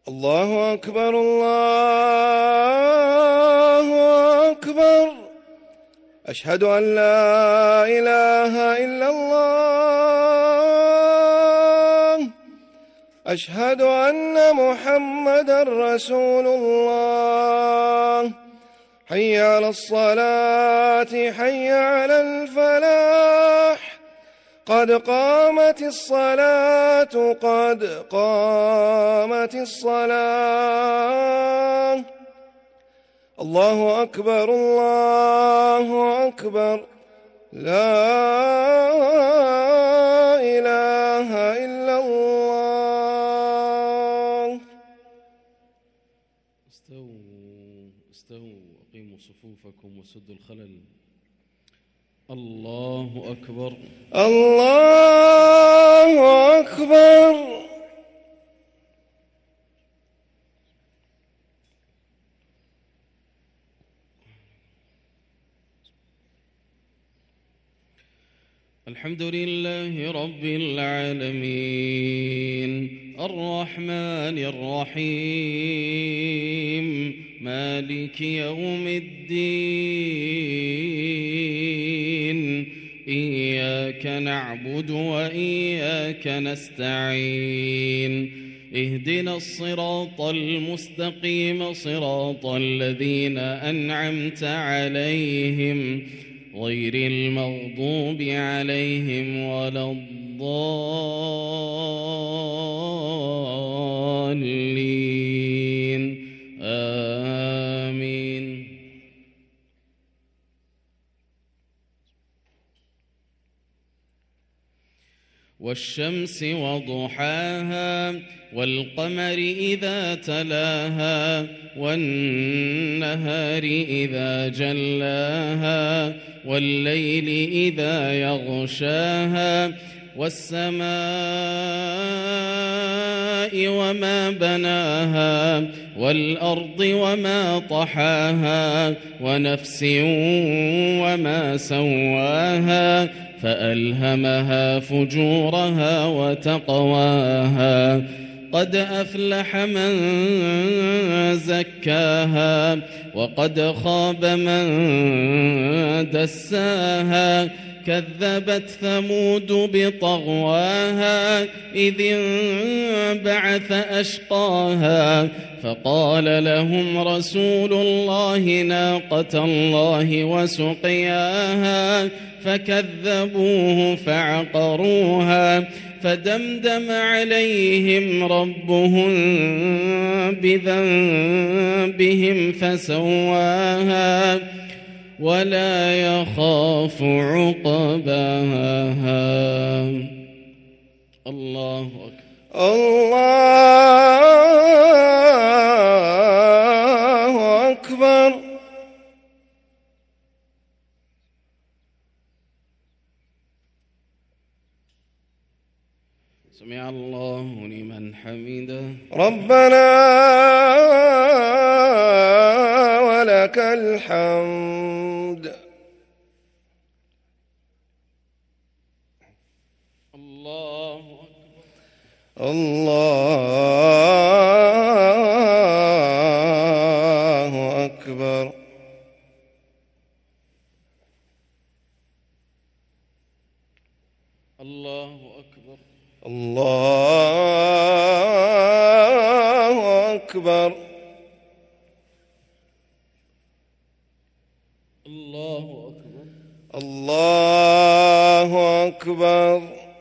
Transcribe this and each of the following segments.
الله أكبر الله أكبر. أشهد أن لا إله إلا الله. أشهد أن محمدا رسول الله. حي على الصلاة حي على الفلاح. قد قامت الصلاة قد قامت الصلاة. الله أكبر الله أكبر. لا إله إلا الله. استووا أقيموا صفوفكم وسدوا الخلل. الله أكبر الله أكبر. الحمد لله رب العالمين الرحمن الرحيم مالك يوم الدين إياك نعبد وإياك نستعين اهدنا الصراط المستقيم صراط الذين أنعمت عليهم غير المغضوب عليهم ولا الضالين آمين. والشمس وضحاها والقمر إذا تلاها والنهار إذا جلاها والليل إذا يغشاها والسماء وما بناها والأرض وما طحاها ونفس وما سواها فألهمها فجورها وتقواها. قد أفلح من زكاها وقد خاب من دساها. كذبت ثمود بطغواها إذ انبعث أشقاها فقال لهم رسول الله ناقة الله وسقياها فكذبوه فعقروها فدمدم عليهم ربهم بذنبهم فسواها ولا يخاف عقباها. الله أكبر الله أكبر. سمع الله لمن حمده. ربنا ولك الحمد. الله أكبر الله أكبر. الله أكبر الله أكبر. الله أكبر الله أكبر.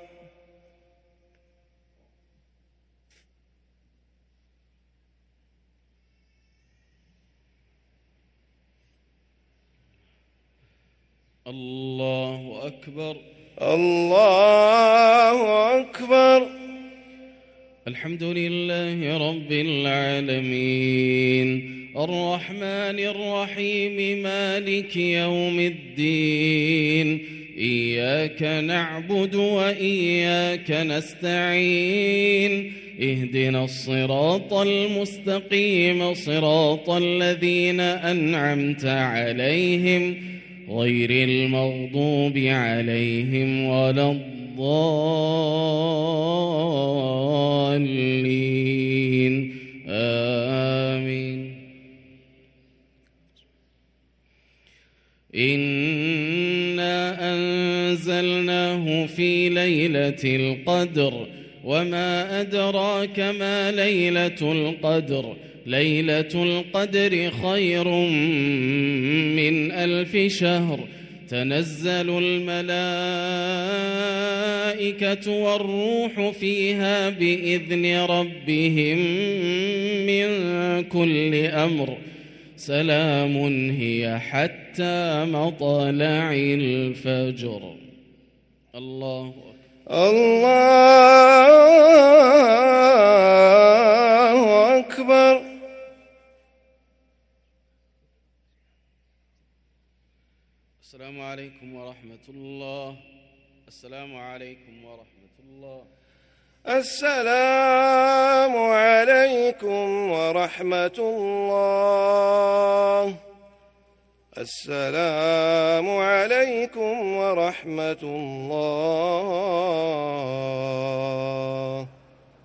الله أكبر الله أكبر. الحمد لله رب العالمين الرحمن الرحيم مالك يوم الدين إياك نعبد وإياك نستعين اهدنا الصراط المستقيم صراط الذين أنعمت عليهم غير المغضوب عليهم ولا الضالين آمين. إنا أنزلناه في ليلة القدر وما أدراك ما ليلة القدر ليلة القدر خير من 1000 شهر تنزل الملائكة والروح فيها بإذن ربهم من كل أمر سلام هي حتى مطلع الفجر. الله أكبر. السلام عليكم ورحمة الله. السلام عليكم ورحمة الله. السلام عليكم ورحمة الله. السلام عليكم ورحمة الله.